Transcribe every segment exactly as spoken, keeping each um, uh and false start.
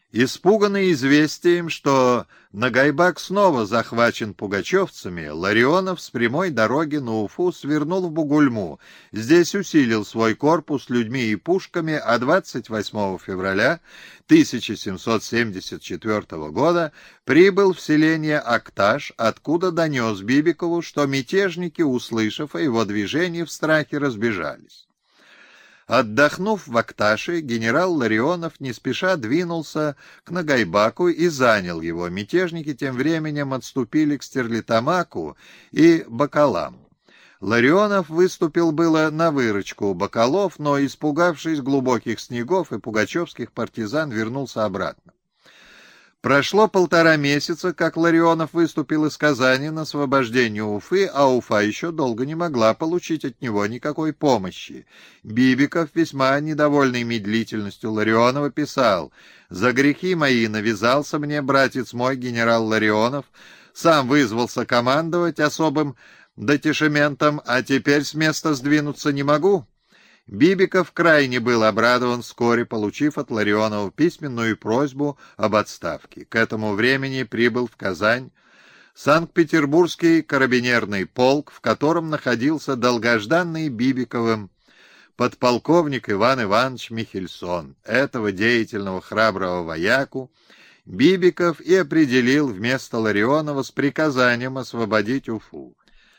Испуганный известием, что Нагайбак снова захвачен пугачевцами, Ларионов с прямой дороги на Уфу свернул в Бугульму. Здесь усилил свой корпус людьми и пушками, а двадцать восьмого февраля тысяча семьсот семьдесят четвёртого года прибыл в селение Акташ, откуда донес Бибикову, что мятежники, услышав о его движении, в страхе разбежались. Отдохнув в Акташе, генерал Ларионов не спеша двинулся к Нагайбаку и занял его. Мятежники тем временем отступили к Стерлитамаку и Бакаламу. Ларионов выступил было на выручку у Бакалов, но, испугавшись глубоких снегов и пугачевских партизан, вернулся обратно. Прошло полтора месяца, как Ларионов выступил из Казани на освобождение Уфы, а Уфа еще долго не могла получить от него никакой помощи. Бибиков, весьма недовольный медлительностью Ларионова, писал: «За грехи мои навязался мне братец мой генерал Ларионов, сам вызвался командовать особым деташементом, а теперь с места сдвинуться не могу». Бибиков крайне был обрадован, вскоре получив от Ларионова письменную просьбу об отставке. К этому времени прибыл в Казань Санкт-Петербургский карабинерный полк, в котором находился долгожданный Бибиковым подполковник Иван Иванович Михельсон. Этого деятельного храброго вояку Бибиков и определил вместо Ларионова с приказанием освободить Уфу.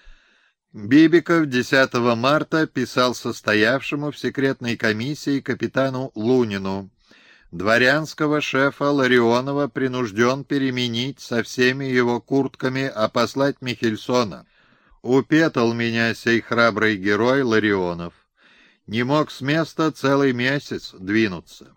Бибиков десятого марта писал состоявшему в секретной комиссии капитану Лунину: «Дворянского шефа Ларионова принужден переменить со всеми его куртками, а послать Михельсона. Упетал меня сей храбрый герой Ларионов. Не мог с места целый месяц двинуться».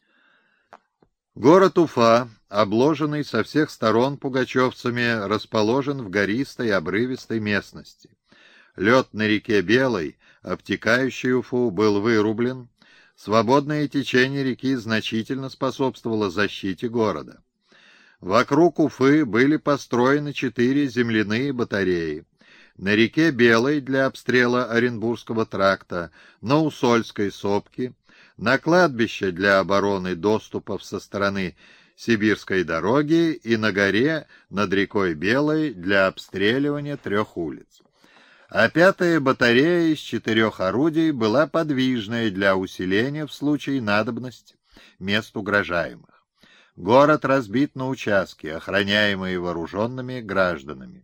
Город Уфа, обложенный со всех сторон пугачевцами, расположен в гористой обрывистой местности. Лед на реке Белой, обтекающей Уфу, был вырублен. Свободное течение реки значительно способствовало защите города. Вокруг Уфы были построены четыре земляные батареи. На реке Белой для обстрела Оренбургского тракта, на Усольской сопке, на кладбище для обороны доступов со стороны Сибирской дороги и на горе над рекой Белой для обстреливания трех улиц. А пятая батарея из четырех орудий была подвижная для усиления в случае надобности мест угрожаемых. Город разбит на участки, охраняемые вооруженными гражданами.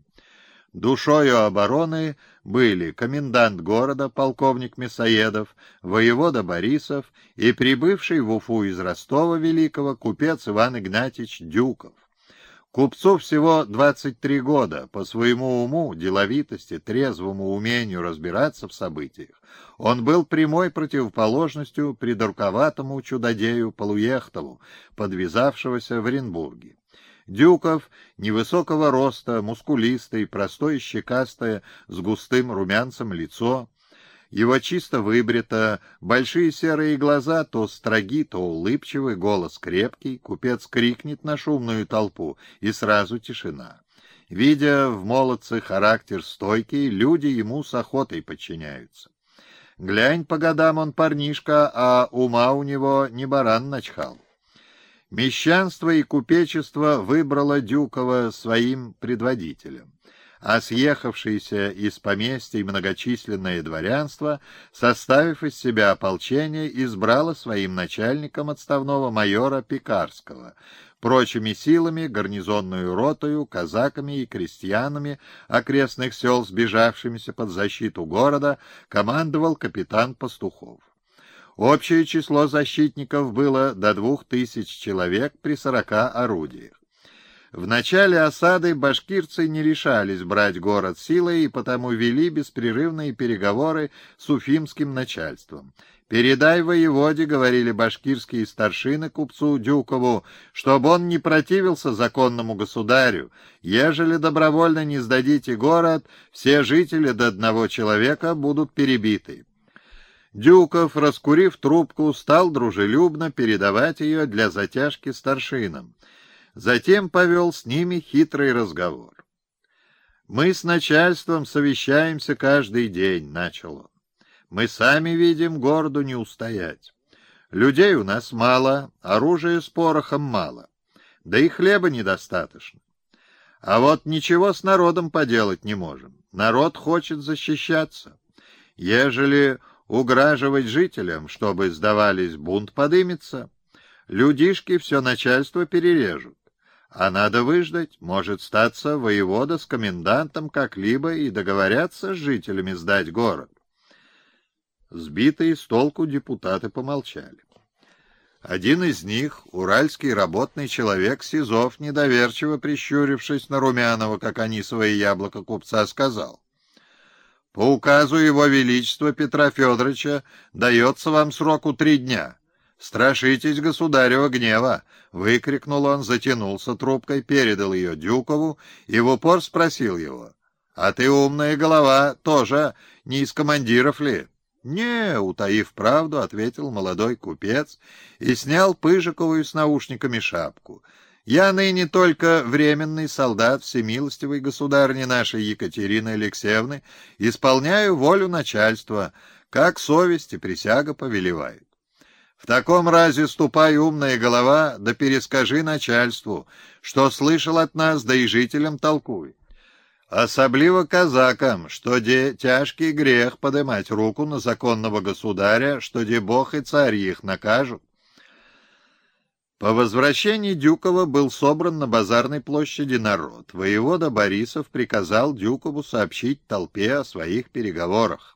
Душою обороны были комендант города, полковник Мясоедов, воевода Борисов и прибывший в Уфу из Ростова Великого купец Иван Игнатьич Дюков. Купцу всего двадцать три года. По своему уму, деловитости, трезвому умению разбираться в событиях, он был прямой противоположностью придурковатому чудодею Полуехтову, подвязавшегося в Оренбурге. Дюков, невысокого роста, мускулистый, простое щекастое, с густым румянцем лицо. Его чисто выбрито, большие серые глаза то строги, то улыбчивый, голос крепкий, купец крикнет на шумную толпу, и сразу тишина. Видя в молодце характер стойкий, люди ему с охотой подчиняются. Глянь, по годам он парнишка, а ума у него не баран начхал. Мещанство и купечество выбрало Дюкова своим предводителем, а съехавшееся из поместья многочисленное дворянство, составив из себя ополчение, избрало своим начальником отставного майора Пекарского. Прочими силами, гарнизонную ротою, казаками и крестьянами окрестных сел, сбежавшимися под защиту города, командовал капитан Пастухов. Общее число защитников было до двух тысяч человек при сорока орудиях. В начале осады башкирцы не решались брать город силой и потому вели беспрерывные переговоры с уфимским начальством. «Передай воеводе, — говорили башкирские старшины купцу Дюкову, — чтобы он не противился законному государю. Ежели добровольно не сдадите город, все жители до одного человека будут перебиты». Дюков, раскурив трубку, стал дружелюбно передавать ее для затяжки старшинам. Затем повел с ними хитрый разговор. «Мы с начальством совещаемся каждый день», — начал он. «Мы сами видим, городу не устоять. Людей у нас мало, оружия с порохом мало, да и хлеба недостаточно. А вот ничего с народом поделать не можем. Народ хочет защищаться. Ежели уграживать жителям, чтобы сдавались, бунт подымется, людишки все начальство перережут. А надо выждать, может статься воевода с комендантом как-либо и договорятся с жителями сдать город. Сбитые с толку депутаты помолчали. Один из них, уральский работный человек Сизов, недоверчиво прищурившись на Румянова, как анисовое яблоко купца, сказал: «По указу его величества Петра Федоровича дается вам сроку три дня. Страшитесь государева гнева!» — выкрикнул он, затянулся трубкой, передал ее Дюкову и в упор спросил его: «А ты, умная голова, тоже не из командиров ли?» «Не, утаив правду, — ответил молодой купец и снял Пыжиковую с наушниками шапку. — Я ныне только временный солдат всемилостивой государни нашей Екатерины Алексеевны, исполняю волю начальства, как совесть и присяга повелевают. В таком разе ступай, умная голова, да перескажи начальству, что слышал от нас, да и жителям толкуй. Особливо казакам, что де тяжкий грех подымать руку на законного государя, что де бог и царь их накажут». По возвращении Дюкова был собран на базарной площади народ. Воевода Борисов приказал Дюкову сообщить толпе о своих переговорах.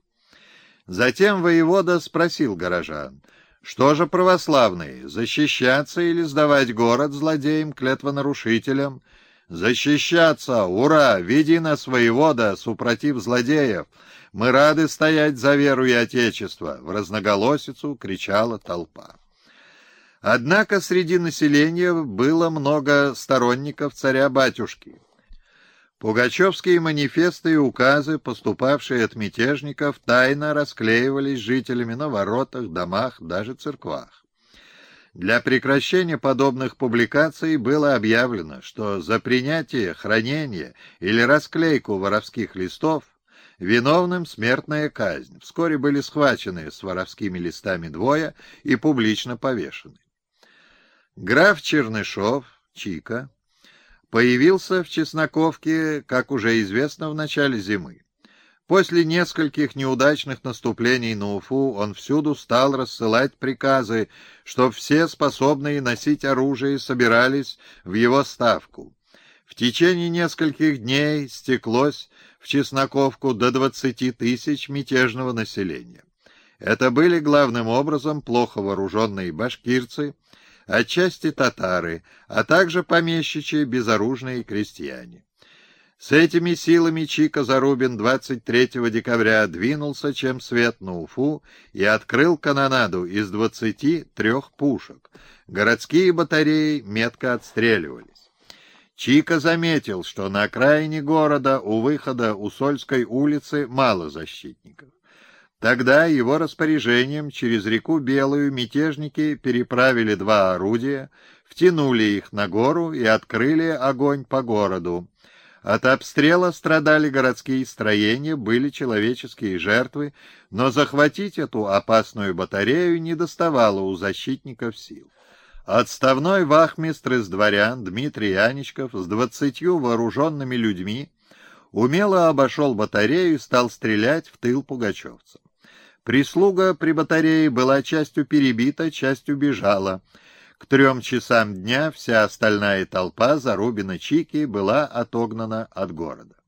Затем воевода спросил горожан: «Что же, православные, защищаться или сдавать город злодеям, клятвонарушителям?» «Защищаться! Ура! Веди нас, воевода, супротив злодеев! Мы рады стоять за веру и отечество!» — в разноголосицу кричала толпа. Однако среди населения было много сторонников царя-батюшки. Пугачевские манифесты и указы, поступавшие от мятежников, тайно расклеивались жителями на воротах, домах, даже церквах. Для прекращения подобных публикаций было объявлено, что за принятие, хранение или расклейку воровских листов виновным смертная казнь. Вскоре были схвачены с воровскими листами двое и публично повешены. Граф Чернышов, Чика, появился в Чесноковке, как уже известно, в начале зимы. После нескольких неудачных наступлений на Уфу он всюду стал рассылать приказы, чтоб все способные носить оружие собирались в его ставку. В течение нескольких дней стеклось в Чесноковку до двадцати тысяч мятежного населения. Это были главным образом плохо вооруженные башкирцы, отчасти татары, а также помещичьи безоружные крестьяне. С этими силами Чика Зарубин двадцать третьего декабря двинулся чем свет на Уфу и открыл канонаду из двадцати трех пушек. Городские батареи метко отстреливались. Чика заметил, что на окраине города у выхода Усольской улицы мало защитников. Тогда его распоряжением через реку Белую мятежники переправили два орудия, втянули их на гору и открыли огонь по городу. От обстрела страдали городские строения, были человеческие жертвы, но захватить эту опасную батарею не доставало у защитников сил. Отставной вахмистр из дворян Дмитрий Яничков с двадцатью вооруженными людьми умело обошел батарею и стал стрелять в тыл пугачевцам. Прислуга при батарее была частью перебита, частью бежала. К трем часам дня вся остальная толпа Зарубина Чики была отогнана от города.